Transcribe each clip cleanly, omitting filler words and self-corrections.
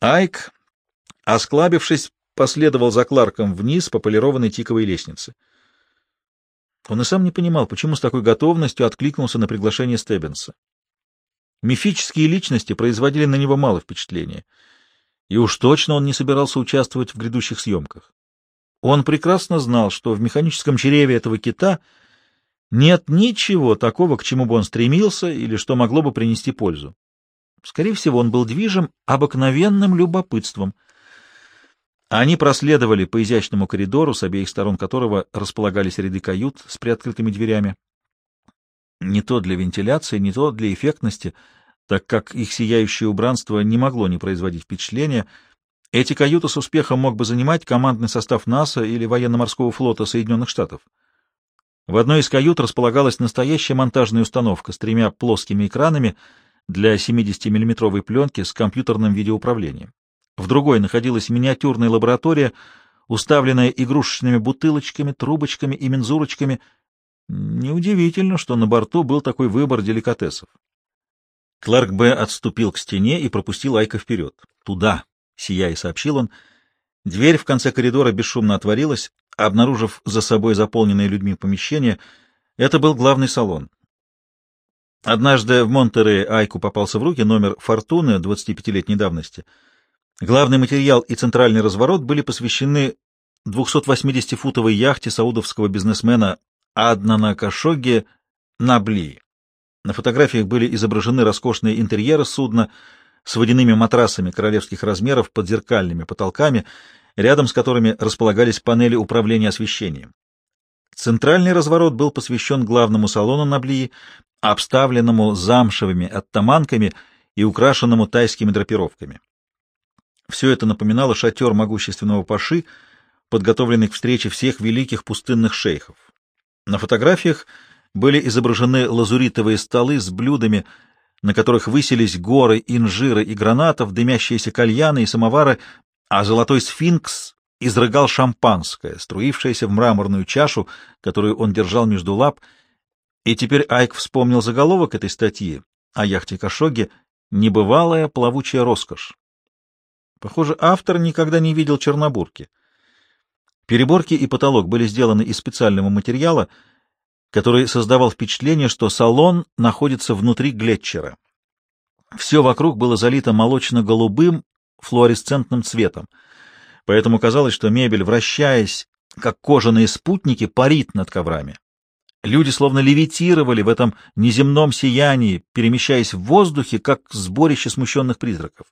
Айк, осклабившись, последовал за Кларком вниз по полированной тиковой лестнице. Он и сам не понимал, почему с такой готовностью откликнулся на приглашение Стеббинса. Мифические личности производили на него мало впечатления, и уж точно он не собирался участвовать в грядущих съемках. Он прекрасно знал, что в механическом чреве этого кита нет ничего такого, к чему бы он стремился или что могло бы принести пользу. Скорее всего, он был движим обыкновенным любопытством. Они проследовали по изящному коридору, с обеих сторон которого располагались ряды кают с приоткрытыми дверями. Не то для вентиляции, не то для эффектности, так как их сияющее убранство не могло не производить впечатления. Эти каюты с успехом мог бы занимать командный состав НАСА или военно-морского флота Соединенных Штатов. В одной из кают располагалась настоящая монтажная установка с 3 плоскими экранами для 70-миллиметровой пленки с компьютерным видеоуправлением. В другой находилась миниатюрная лаборатория, уставленная игрушечными бутылочками, трубочками и мензурочками. Неудивительно, что на борту был такой выбор деликатесов. Кларк Б. отступил к стене и пропустил Айка вперед. «Туда!» — сияя сообщил он. Дверь в конце коридора бесшумно отворилась, обнаружив за собой заполненное людьми помещение. Это был главный салон. Однажды в Монтерее Айку попался в руки номер «Фортуны» 25-летней давности. Главный материал и центральный разворот были посвящены 280-футовой яхте саудовского бизнесмена Аднана Кашогги Набли. На фотографиях были изображены роскошные интерьеры судна с водяными матрасами королевских размеров под зеркальными потолками, рядом с которыми располагались панели управления освещением. Центральный разворот был посвящен главному салону Набли, обставленному замшевыми оттаманками и украшенному тайскими драпировками. Все это напоминало шатер могущественного паши, подготовленный к встрече всех великих пустынных шейхов. На фотографиях были изображены лазуритовые столы с блюдами, на которых высились горы инжира и гранатов, дымящиеся кальяны и самовары, а золотой сфинкс изрыгал шампанское, струившееся в мраморную чашу, которую он держал между лап. И теперь Айк вспомнил заголовок этой статьи о яхте Кашогги «Небывалая плавучая роскошь». Похоже, автор никогда не видел Чернобурки. Переборки и потолок были сделаны из специального материала, который создавал впечатление, что салон находится внутри глетчера. Все вокруг было залито молочно-голубым флуоресцентным цветом, поэтому казалось, что мебель, вращаясь, как кожаные спутники, парит над коврами. Люди словно левитировали в этом неземном сиянии, перемещаясь в воздухе, как сборище смущенных призраков.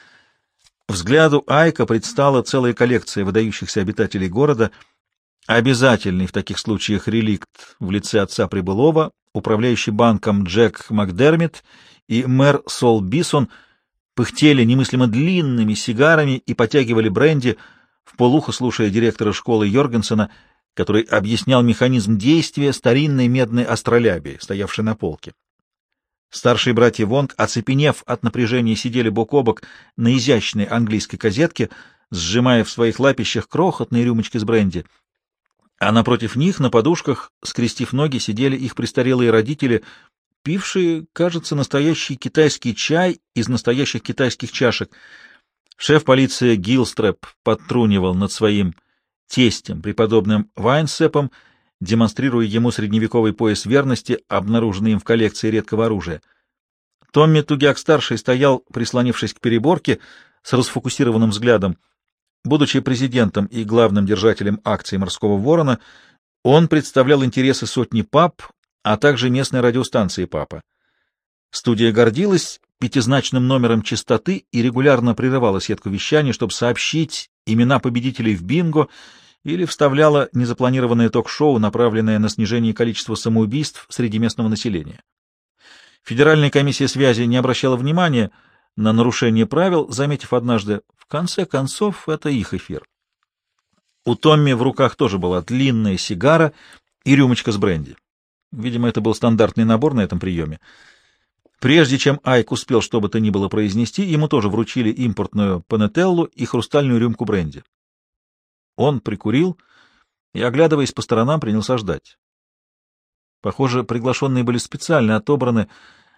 Взгляду Айка предстала целая коллекция выдающихся обитателей города, обязательный в таких случаях реликт в лице отца Прибылова, управляющий банком Джек Макдермит и мэр Сол Бисон пыхтели немыслимо длинными сигарами и потягивали бренди, вполухо слушая директора школы Йоргенсена, который объяснял механизм действия старинной медной астролябии, стоявшей на полке. Старшие братья Вонг, оцепенев от напряжения, сидели бок о бок на изящной английской козетке, сжимая в своих лапищах крохотные рюмочки с бренди. А напротив них, на подушках, скрестив ноги, сидели их престарелые родители, пившие, кажется, настоящий китайский чай из настоящих китайских чашек. Шеф полиции Гилстрэп подтрунивал над своим тестем, преподобным Вайнсепом, демонстрируя ему средневековый пояс верности, обнаруженный им в коллекции редкого оружия. Томми Тугяк-старший стоял, прислонившись к переборке, с расфокусированным взглядом. Будучи президентом и главным держателем акций «Морского ворона», он представлял интересы сотни паб, а также местной радиостанции «Папа». Студия гордилась пятизначным номером частоты и регулярно прерывала сетку вещания, чтобы сообщить имена победителей в бинго, или вставляла незапланированное ток-шоу, направленное на снижение количества самоубийств среди местного населения. Федеральная комиссия связи не обращала внимания на нарушение правил, заметив однажды: в конце концов, это их эфир. У Томми в руках тоже была длинная сигара и рюмочка с бренди. Видимо, это был стандартный набор на этом приеме. Прежде чем Айк успел что бы то ни было произнести, ему тоже вручили импортную панетеллу и хрустальную рюмку бренди. Он прикурил и, оглядываясь по сторонам, принялся ждать. Похоже, приглашенные были специально отобраны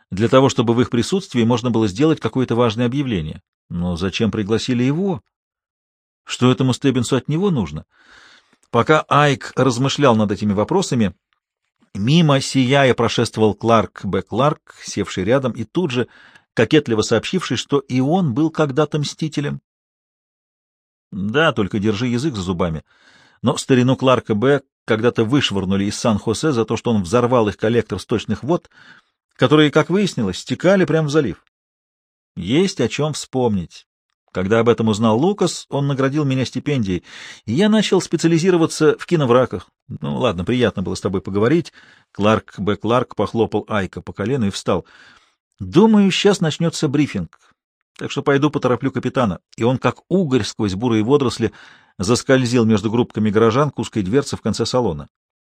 для того, чтобы в их присутствии можно было сделать какое-то важное объявление. Но зачем пригласили его? Что этому Стеббинсу от него нужно? Пока Айк размышлял над этими вопросами, мимо, сияя, прошествовал Кларк Б. Кларк, севший рядом, и тут же кокетливо сообщивший, что и он был когда-то мстителем. Да, только держи язык за зубами. Но старину Кларка Б. когда-то вышвырнули из Сан-Хосе за то, что он взорвал их коллектор сточных вод, которые, как выяснилось, стекали прямо в залив. Есть о чем вспомнить. Когда об этом узнал Лукас, он наградил меня стипендией, и я начал специализироваться в киновраках. Ну, ладно, приятно было с тобой поговорить. Кларк Б. Кларк похлопал Айка по колену и встал. Думаю, сейчас начнется брифинг, так что пойду потороплю капитана. И он, как угорь сквозь бурые водоросли, заскользил между группками горожан к узкой дверце в конце салона.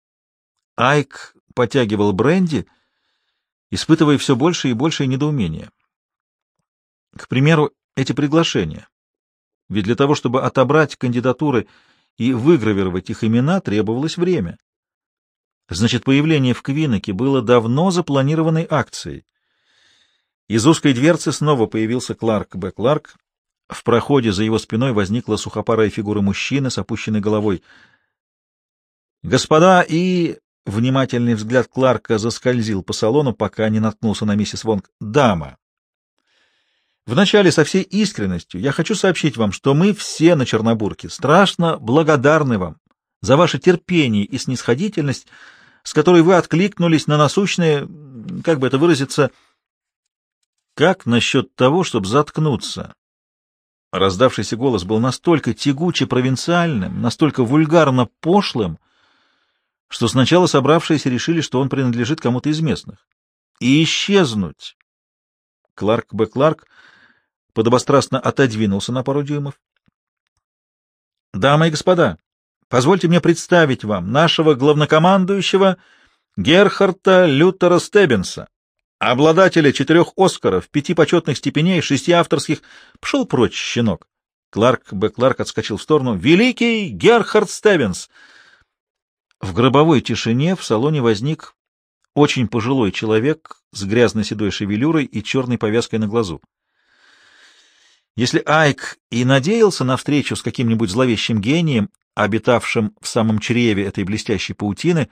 Айк потягивал бренди, испытывая все больше и большее недоумение. К примеру, эти приглашения. Ведь для того, чтобы отобрать кандидатуры и выгравировать их имена, требовалось время. Значит, появление в Квинноке было давно запланированной акцией. Из узкой дверцы снова появился Кларк Б. Кларк. В проходе за его спиной возникла сухопарая фигура мужчины с опущенной головой. «Господа!» и... Внимательный взгляд Кларка заскользил по салону, пока не наткнулся на миссис Вонг. «Дама! Вначале со всей искренностью я хочу сообщить вам, что мы все на Чернобурке страшно благодарны вам за ваше терпение и снисходительность, с которой вы откликнулись на насущные, как бы это выразиться, как насчет того, чтобы заткнуться?» Раздавшийся голос был настолько тягуче провинциальным, настолько вульгарно пошлым, что сначала собравшиеся решили, что он принадлежит кому-то из местных. И исчезнуть. Кларк Б. Кларк подобострастно отодвинулся на пару дюймов. «Дамы и господа, позвольте мне представить вам нашего главнокомандующего Герхарда Лютера Стеббинса, обладателя 4 Оскаров, 5 почетных степеней, 6 авторских. Пшел прочь, щенок!» Кларк Б. Кларк отскочил в сторону. «Великий Герхард Стеббинс!» В гробовой тишине в салоне возник очень пожилой человек с грязно-седой шевелюрой и черной повязкой на глазу. Если Айк и надеялся на встречу с каким-нибудь зловещим гением, обитавшим в самом чреве этой блестящей паутины,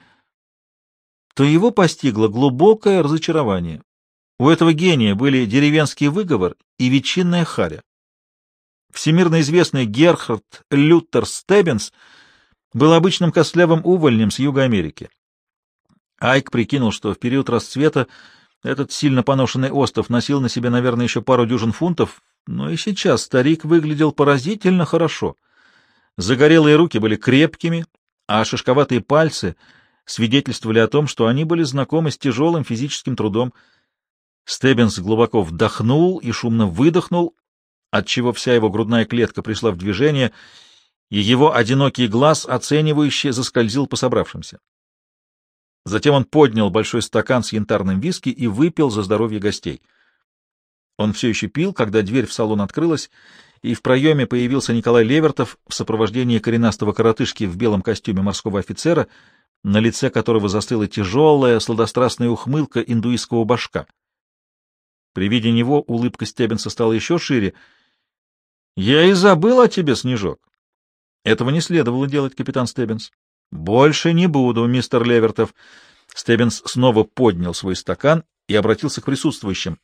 то его постигло глубокое разочарование. У этого гения были деревенский выговор и ветчинная харя. Всемирно известный Герхард Лютер Стеббинс был обычным костлявым увольнем с юга Америки. Айк прикинул, что в период расцвета этот сильно поношенный остов носил на себе, наверное, еще пару дюжин фунтов, но и сейчас старик выглядел поразительно хорошо. Загорелые руки были крепкими, а шишковатые пальцы свидетельствовали о том, что они были знакомы с тяжелым физическим трудом. Стеббинс глубоко вдохнул и шумно выдохнул, отчего вся его грудная клетка пришла в движение, и его одинокий глаз оценивающе заскользил по собравшимся. Затем он поднял большой стакан с янтарным виски и выпил за здоровье гостей. Он все еще пил, когда дверь в салон открылась, и в проеме появился Николай Левертов в сопровождении коренастого коротышки в белом костюме морского офицера, на лице которого застыла тяжелая, сладострастная ухмылка индуистского башка. При виде него улыбка Стеббинса стала еще шире. — Я и забыл о тебе, Снежок. — Этого не следовало делать, капитан Стеббинс. — Больше не буду, мистер Левертов. Стеббинс снова поднял свой стакан и обратился к присутствующим.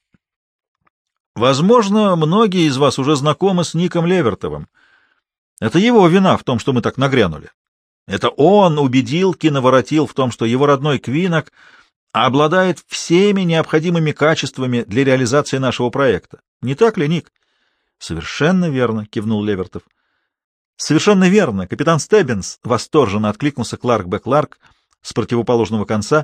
— Возможно, многие из вас уже знакомы с Ником Левертовым. Это его вина в том, что мы так нагрянули. Это он убедил киноворотил в том, что его родной Квиннок обладает всеми необходимыми качествами для реализации нашего проекта. Не так ли, Ник? — Совершенно верно, — кивнул Левертов. — Совершенно верно, капитан Стеббинс, — восторженно откликнулся Кларк Б. Кларк с противоположного конца.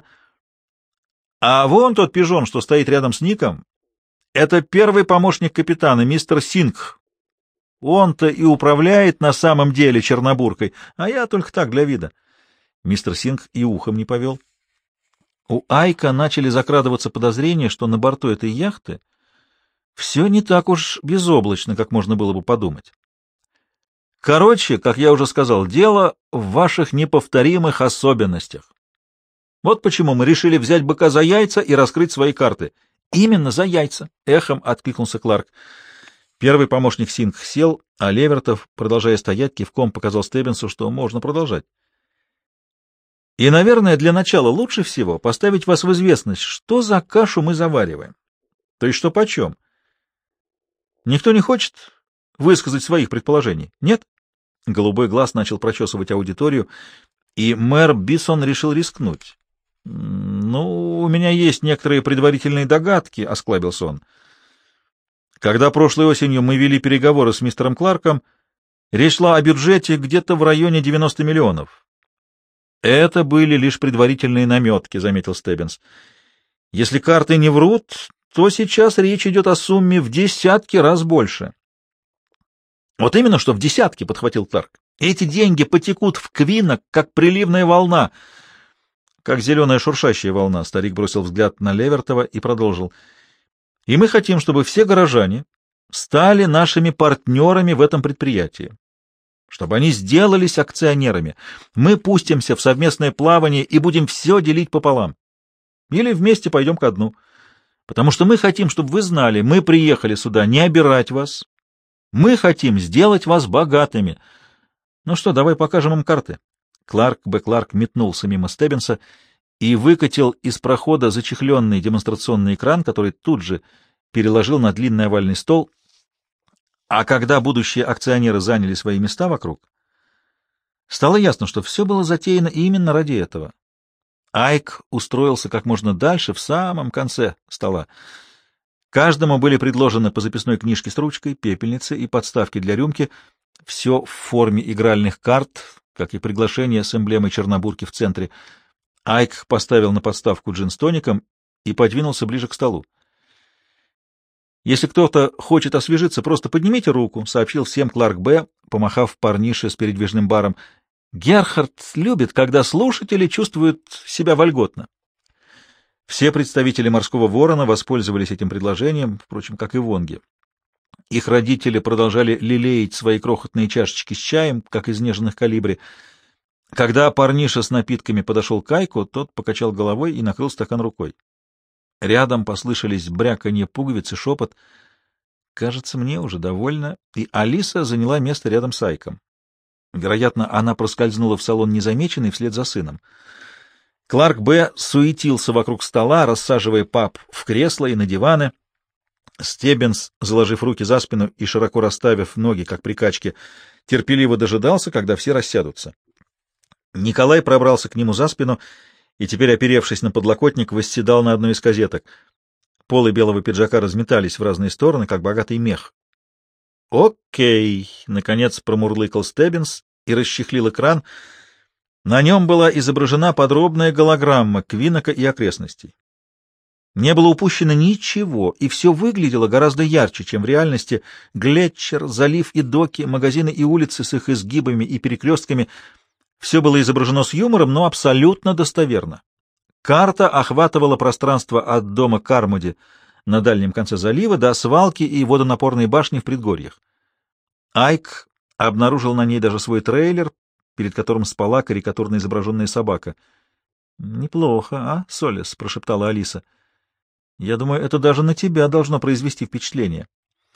— А вон тот пижон, что стоит рядом с Ником, это первый помощник капитана, мистер Сингх. Он-то и управляет на самом деле Чернобуркой, а я только так, для вида. Мистер Сингх и ухом не повел. У Айка начали закрадываться подозрения, что на борту этой яхты все не так уж безоблачно, как можно было бы подумать. Короче, как я уже сказал, дело в ваших неповторимых особенностях. Вот почему мы решили взять быка за яйца и раскрыть свои карты. Именно за яйца, эхом откликнулся Кларк. Первый помощник Сингх сел, а Левертов, продолжая стоять, кивком показал Стеббинсу, что можно продолжать. И, наверное, для начала лучше всего поставить вас в известность, что за кашу мы завариваем. То есть что почем. Никто не хочет высказать своих предположений? Нет? Голубой глаз начал прочесывать аудиторию, и мэр Бисон решил рискнуть. — Ну, у меня есть некоторые предварительные догадки, — осклабился он. Когда прошлой осенью мы вели переговоры с мистером Кларком, речь шла о бюджете где-то в районе 90 миллионов. — Это были лишь предварительные наметки, — заметил Стеббинс. — Если карты не врут, то сейчас речь идет о сумме в десятки раз больше. — Вот именно, что в десятки, — подхватил Кларк. — Эти деньги потекут в Квинок, как приливная волна. — Как зеленая шуршащая волна, — старик бросил взгляд на Левертова и продолжил. — И мы хотим, чтобы все горожане стали нашими партнерами в этом предприятии, чтобы они сделались акционерами. Мы пустимся в совместное плавание и будем все делить пополам. Или вместе пойдем ко дну. Потому что мы хотим, чтобы вы знали, мы приехали сюда не обирать вас. Мы хотим сделать вас богатыми. Ну что, давай покажем им карты. Кларк метнулся мимо Стеббинса и выкатил из прохода зачехленный демонстрационный экран, который тут же переложил на длинный овальный стол. А когда будущие акционеры заняли свои места вокруг, стало ясно, что все было затеяно именно ради этого. Айк устроился как можно дальше, в самом конце стола. Каждому были предложены по записной книжке с ручкой, пепельницы и подставки для рюмки, все в форме игральных карт, как и приглашение с эмблемой Чернобурки в центре. Айк поставил на подставку джин с тоником и подвинулся ближе к столу. «Если кто-то хочет освежиться, просто поднимите руку», — сообщил всем Кларк Б., помахав парнише с передвижным баром. «Герхард любит, когда слушатели чувствуют себя вольготно». Все представители «Морского ворона» воспользовались этим предложением, впрочем, как и Вонги. Их родители продолжали лелеять свои крохотные чашечки с чаем, как из нежных колибри. Когда парниша с напитками подошел к Айку, тот покачал головой и накрыл стакан рукой. Рядом послышались бряканье пуговиц и шепот. «Кажется, мне уже довольно». И Алиса заняла место рядом с Айком. Вероятно, она проскользнула в салон незамеченной вслед за сыном. Кларк Б. суетился вокруг стола, рассаживая пап в кресла и на диваны. Стеббинс, заложив руки за спину и широко расставив ноги, как при качке, терпеливо дожидался, когда все рассядутся. Николай пробрался к нему за спину и теперь, оперевшись на подлокотник, восседал на одной из козеток. Полы белого пиджака разметались в разные стороны, как богатый мех. «Окей», — наконец промурлыкал Стеббинс и расчехлил экран. На нем была изображена подробная голограмма Квинока и окрестностей. Не было упущено ничего, и все выглядело гораздо ярче, чем в реальности. Глетчер, залив и доки, магазины и улицы с их изгибами и перекрестками — все было изображено с юмором, но абсолютно достоверно. Карта охватывала пространство от дома Кармоди на дальнем конце залива до свалки и водонапорной башни в предгорьях. Айк обнаружил на ней даже свой трейлер, перед которым спала карикатурно изображенная собака. — Неплохо, а, Солис? — прошептала Алиса. — Я думаю, это даже на тебя должно произвести впечатление.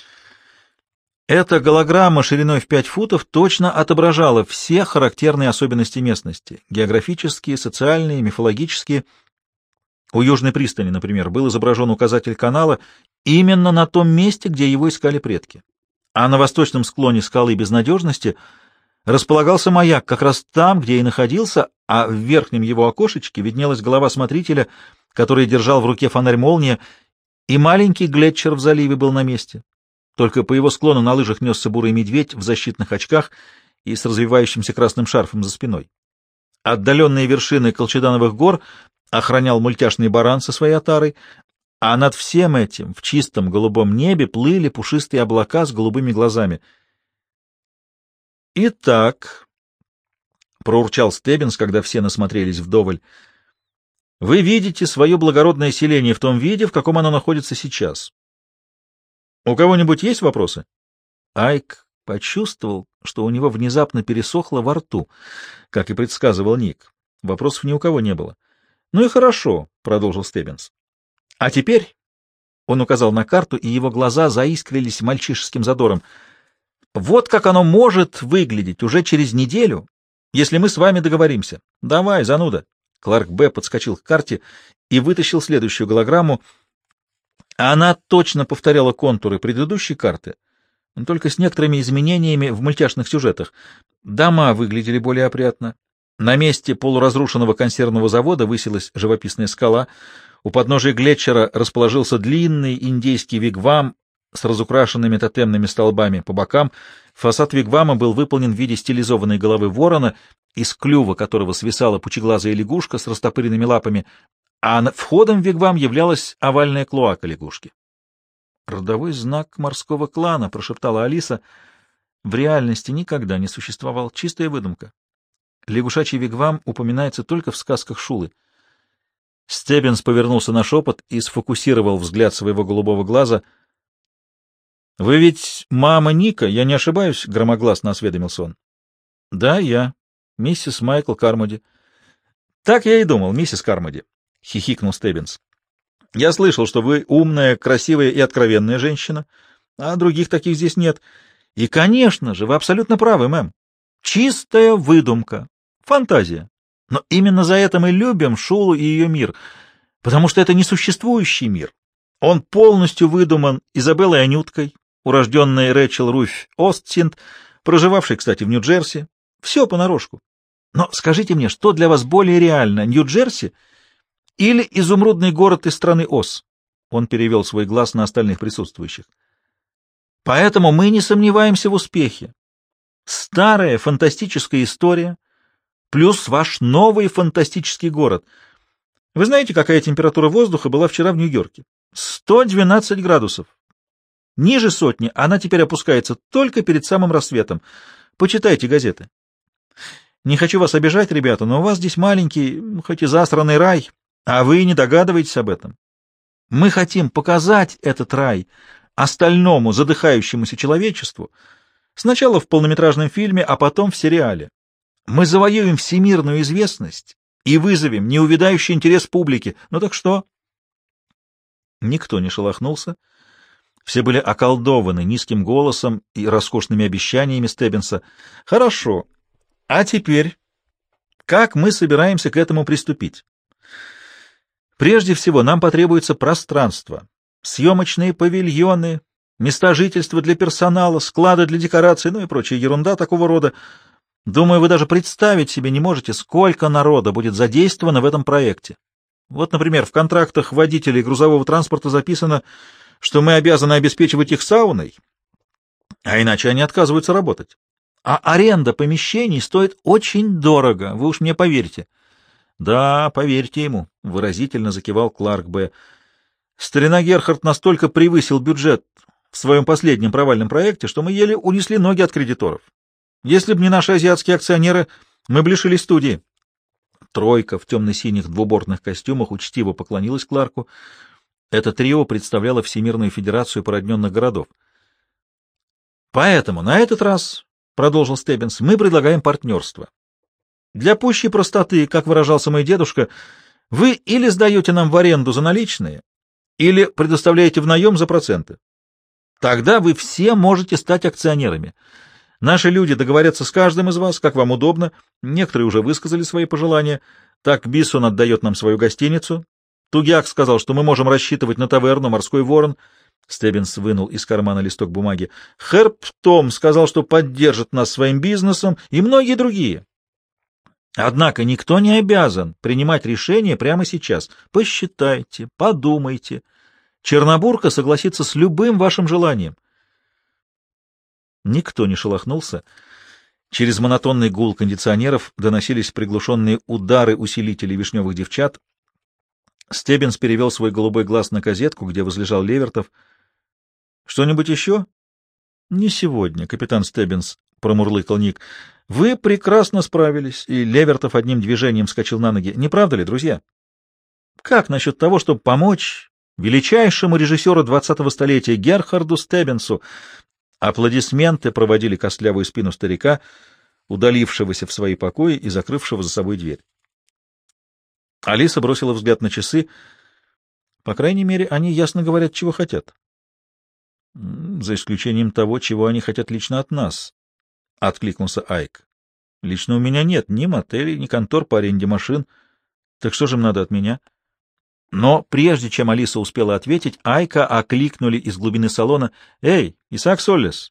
Эта голограмма шириной в 5 футов точно отображала все характерные особенности местности — географические, социальные, мифологические. У Южной пристани, например, был изображен указатель канала именно на том месте, где его искали предки. А на восточном склоне скалы Безнадежности располагался маяк как раз там, где и находился, а в верхнем его окошечке виднелась голова смотрителя, который держал в руке фонарь-молния, и маленький Глетчер в заливе был на месте. Только по его склону на лыжах несся бурый медведь в защитных очках и с развивающимся красным шарфом за спиной. Отдаленные вершины Колчедановых гор охранял мультяшный баран со своей отарой, а над всем этим в чистом голубом небе плыли пушистые облака с голубыми глазами. «Итак», — проурчал Стеббинс, когда все насмотрелись вдоволь, — «вы видите свое благородное селение в том виде, в каком оно находится сейчас. У кого-нибудь есть вопросы?» Айк почувствовал, что у него внезапно пересохло во рту, как и предсказывал Ник. Вопросов ни у кого не было. «Ну и хорошо», — продолжил Стеббинс. «А теперь Он указал на карту, и его глаза заискрились мальчишеским задором. Вот как оно может выглядеть уже через неделю, если мы с вами договоримся. Давай, зануда. Кларк Б. подскочил к карте и вытащил следующую голограмму. Она точно повторяла контуры предыдущей карты, но только с некоторыми изменениями в мультяшных сюжетах. Дома выглядели более опрятно. На месте полуразрушенного консервного завода высилась живописная скала. У подножия Глетчера расположился длинный индейский вигвам с разукрашенными тотемными столбами по бокам. Фасад вигвама был выполнен в виде стилизованной головы ворона, из клюва которого свисала пучеглазая лягушка с растопыренными лапами, а входом в вигвам являлась овальная клоака лягушки. «Родовой знак морского клана», — прошептала Алиса. «В реальности никогда не существовал. Чистая выдумка. Лягушачий вигвам упоминается только в сказках Шулы». Стеббинс повернулся на шепот и сфокусировал взгляд своего голубого глаза. «Вы ведь мама Ника, я не ошибаюсь?» — громогласно осведомился он. «Да, я. Миссис Майкл Кармоди». «Так я и думал, миссис Кармоди», — хихикнул Стеббинс. «Я слышал, что вы умная, красивая и откровенная женщина, а других таких здесь нет. И, конечно же, вы абсолютно правы, мэм. Чистая выдумка, фантазия. Но именно за это мы любим Шулу и ее мир, потому что это несуществующий мир. Он полностью выдуман Изабеллой Анюткой, урожденной Рэчел Руфь Остсинд, проживавшей, кстати, в Нью-Джерси. Все понарошку. Но скажите мне, что для вас более реально, Нью-Джерси или изумрудный город из страны Оз? Он перевел свой глаз на остальных присутствующих. Поэтому мы не сомневаемся в успехе. Старая фантастическая история плюс ваш новый фантастический город. Вы знаете, какая температура воздуха была вчера в Нью-Йорке? 112 градусов. Ниже сотни она теперь опускается только перед самым рассветом. Почитайте газеты. Не хочу вас обижать, ребята, но у вас здесь маленький, хоть и засранный рай, а вы не догадываетесь об этом. Мы хотим показать этот рай остальному задыхающемуся человечеству сначала в полнометражном фильме, а потом в сериале. Мы завоюем всемирную известность и вызовем неувядающий интерес публики. Ну так что? Никто не шелохнулся. Все были околдованы низким голосом и роскошными обещаниями Стеббинса. Хорошо. А теперь, как мы собираемся к этому приступить? Прежде всего, нам потребуется пространство, съемочные павильоны, места жительства для персонала, склады для декораций, ну и прочая ерунда такого рода. Думаю, вы даже представить себе не можете, сколько народа будет задействовано в этом проекте. Вот, например, в контрактах водителей грузового транспорта записано, что мы обязаны обеспечивать их сауной, а иначе они отказываются работать. А аренда помещений стоит очень дорого, вы уж мне поверьте. Да, поверьте ему, выразительно закивал Кларк Б. Старина Герхард настолько превысил бюджет в своем последнем провальном проекте, что мы еле унесли ноги от кредиторов. Если бы не наши азиатские акционеры, мы бы лишились студии. Тройка в темно-синих двубортных костюмах учтиво поклонилась Кларку. Это трио представляло Всемирную федерацию породненных городов. Поэтому на этот раз, продолжил Стеббинс, мы предлагаем партнерство. Для пущей простоты, как выражался мой дедушка, вы или сдаете нам в аренду за наличные, или предоставляете в наем за проценты. Тогда вы все можете стать акционерами. Наши люди договорятся с каждым из вас, как вам удобно. Некоторые уже высказали свои пожелания. Так Биссон отдает нам свою гостиницу. Тугяк сказал, что мы можем рассчитывать на таверну «Морской ворон». Стеббинс вынул из кармана листок бумаги. Херб Том сказал, что поддержит нас своим бизнесом, и многие другие. Однако никто не обязан принимать решение прямо сейчас. Посчитайте, подумайте. Чернобурка согласится с любым вашим желанием. Никто не шелохнулся. Через монотонный гул кондиционеров доносились приглушенные удары усилителей вишневых девчат. Стеббинс перевел свой голубой глаз на козетку, где возлежал Левертов. — Что-нибудь еще? — Не сегодня, капитан Стеббинс, — промурлыкал Ник. — Вы прекрасно справились, и Левертов одним движением вскочил на ноги. Не правда ли, друзья? Как насчет того, чтобы помочь величайшему режиссеру 20-го столетия Герхарду Стеббинсу? Аплодисменты проводили костлявую спину старика, удалившегося в свои покои и закрывшего за собой дверь. Алиса бросила взгляд на часы. По крайней мере, они ясно говорят, чего хотят. За исключением того, чего они хотят лично от нас, — откликнулся Айк. Лично у меня нет ни мотелей, ни контор по аренде машин. Так что же им надо от меня? Но прежде чем Алиса успела ответить, Айка окликнули из глубины салона. — Эй, Исаак Соллес!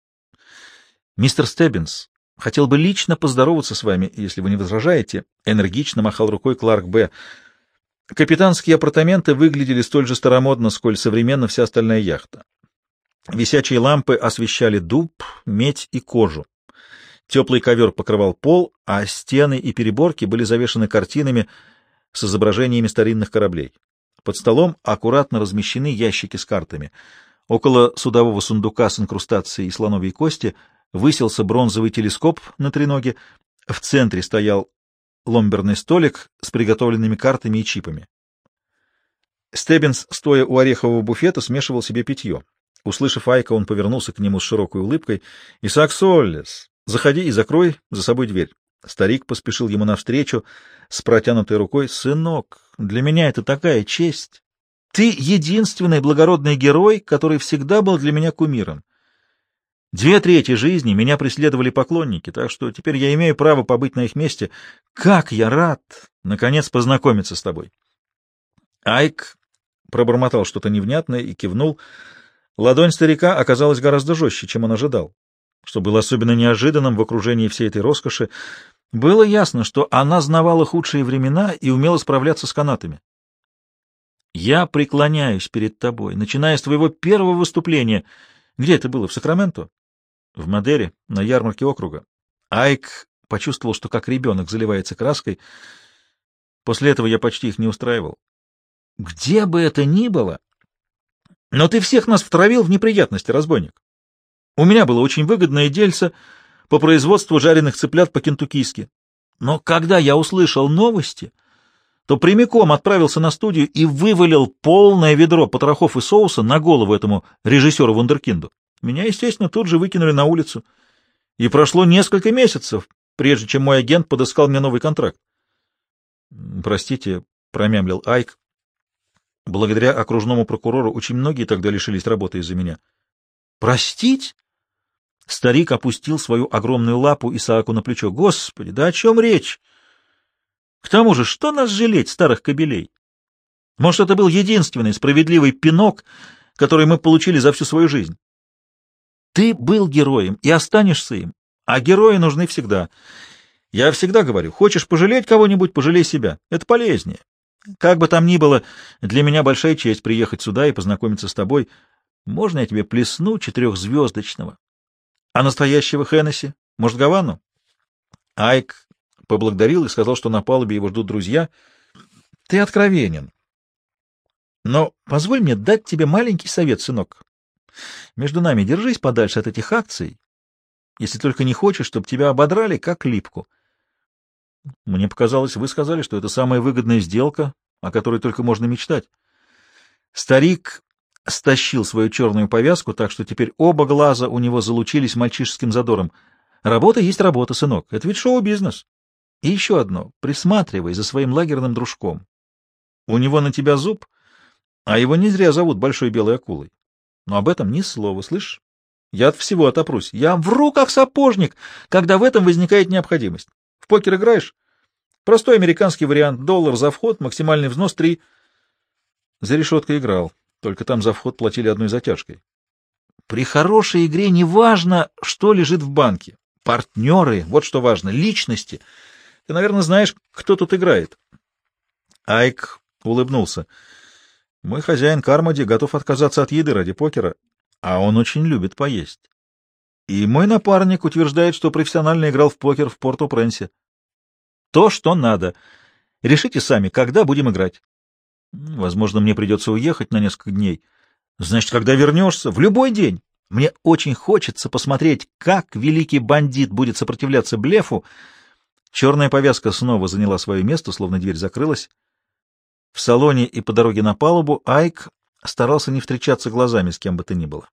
— Мистер Стеббинс, хотел бы лично поздороваться с вами, если вы не возражаете. Энергично махал рукой Кларк Б. Капитанские апартаменты выглядели столь же старомодно, сколь современно вся остальная яхта. Висячие лампы освещали дуб, медь и кожу. Теплый ковер покрывал пол, а стены и переборки были завешаны картинами с изображениями старинных кораблей. Под столом аккуратно размещены ящики с картами. Около судового сундука с инкрустацией слоновьей кости высился бронзовый телескоп на треноге. В центре стоял ломберный столик с приготовленными картами и чипами. Стеббинс, стоя у орехового буфета, смешивал себе питье. Услышав Айка, он повернулся к нему с широкой улыбкой. — Исаак Соллес, заходи и закрой за собой дверь. Старик поспешил ему навстречу с протянутой рукой. — Сынок, для меня это такая честь. Ты единственный благородный герой, который всегда был для меня кумиром. 2/3 жизни меня преследовали поклонники, так что теперь я имею право побыть на их месте. Как я рад, наконец, познакомиться с тобой. Айк пробормотал что-то невнятное и кивнул. Ладонь старика оказалась гораздо жестче, чем он ожидал, что было особенно неожиданным в окружении всей этой роскоши. Было ясно, что она знавала худшие времена и умела справляться с канатами. «Я преклоняюсь перед тобой, начиная с твоего первого выступления. Где это было, в Сакраменто?» «В Мадере, на ярмарке округа». Айк почувствовал, что как ребенок заливается краской. После этого я почти их не устраивал. «Где бы это ни было, но ты всех нас втравил в неприятности, разбойник. У меня было очень выгодное дельце по производству жареных цыплят по-кентуккийски. Но когда я услышал новости, то прямиком отправился на студию и вывалил полное ведро потрохов и соуса на голову этому режиссеру вундеркинду. Меня, естественно, тут же выкинули на улицу. И прошло несколько месяцев, прежде чем мой агент подыскал мне новый контракт. — Простите, — промямлил Айк. Благодаря окружному прокурору очень многие тогда лишились работы из-за меня. — Простить? Старик опустил свою огромную лапу Исааку на плечо. — Господи, да о чем речь? К тому же, что нас жалеть, старых кобелей? Может, это был единственный справедливый пинок, который мы получили за всю свою жизнь? Ты был героем и останешься им, а герои нужны всегда. Я всегда говорю, хочешь пожалеть кого-нибудь, пожалей себя. Это полезнее. Как бы там ни было, для меня большая честь приехать сюда и познакомиться с тобой. Можно я тебе плесну 4-звездочного? А настоящего Хеннесси? Может, Гавану? Айк поблагодарил и сказал, что на палубе его ждут друзья. Ты откровенен. Но позволь мне дать тебе маленький совет, сынок. Между нами держись подальше от этих акций, если только не хочешь, чтобы тебя ободрали, как липку. Мне показалось, вы сказали, что это самая выгодная сделка, о которой только можно мечтать. Старик стащил свою черную повязку, так что теперь оба глаза у него залучились мальчишеским задором. Работа есть работа, сынок. Это ведь шоу-бизнес. И еще одно. Присматривай за своим лагерным дружком. У него на тебя зуб, а его не зря зовут Большой Белой Акулой. Но об этом ни слова, слышишь? Я от всего отопрусь. Я вру, как сапожник, когда в этом возникает необходимость. В покер играешь? Простой американский вариант. $1 за вход, максимальный взнос 3. За решеткой играл. Только там за вход платили одной затяжкой. При хорошей игре не важно, что лежит в банке. Партнеры, вот что важно, личности. Ты, наверное, знаешь, кто тут играет. Айк улыбнулся. Мой хозяин Кармоди готов отказаться от еды ради покера, а он очень любит поесть. И мой напарник утверждает, что профессионально играл в покер в Порто-Пренсе. То, что надо. Решите сами, когда будем играть. Возможно, мне придется уехать на несколько дней. Значит, когда вернешься? В любой день. Мне очень хочется посмотреть, как великий бандит будет сопротивляться блефу. Черная повязка снова заняла свое место, словно дверь закрылась. В салоне и по дороге на палубу Айк старался не встречаться глазами с кем бы то ни было.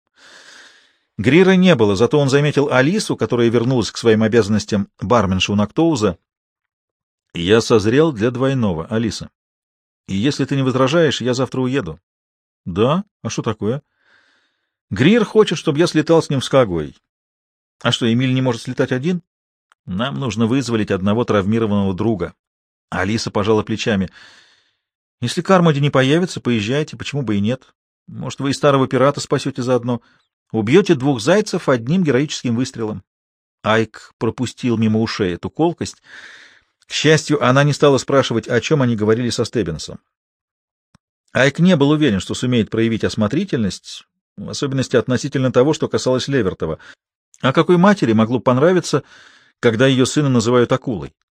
Грира не было, зато он заметил Алису, которая вернулась к своим обязанностям барменши у Нактоуза. «Я созрел для двойного, Алиса». И если ты не возражаешь, я завтра уеду. — Да? А что такое? — Грир хочет, чтобы я слетал с ним в Скагуэй. — А что, Эмиль не может слетать один? — Нам нужно вызволить одного травмированного друга. Алиса пожала плечами. — Если Кармоди не появится, поезжайте, почему бы и нет? Может, вы и старого пирата спасете заодно. Убьете двух зайцев одним героическим выстрелом. Айк пропустил мимо ушей эту колкость. К счастью, она не стала спрашивать, о чем они говорили со Стеббинсом. Айк не был уверен, что сумеет проявить осмотрительность, в особенности относительно того, что касалось Левертова. А какой матери могло понравиться, когда ее сына называют акулой?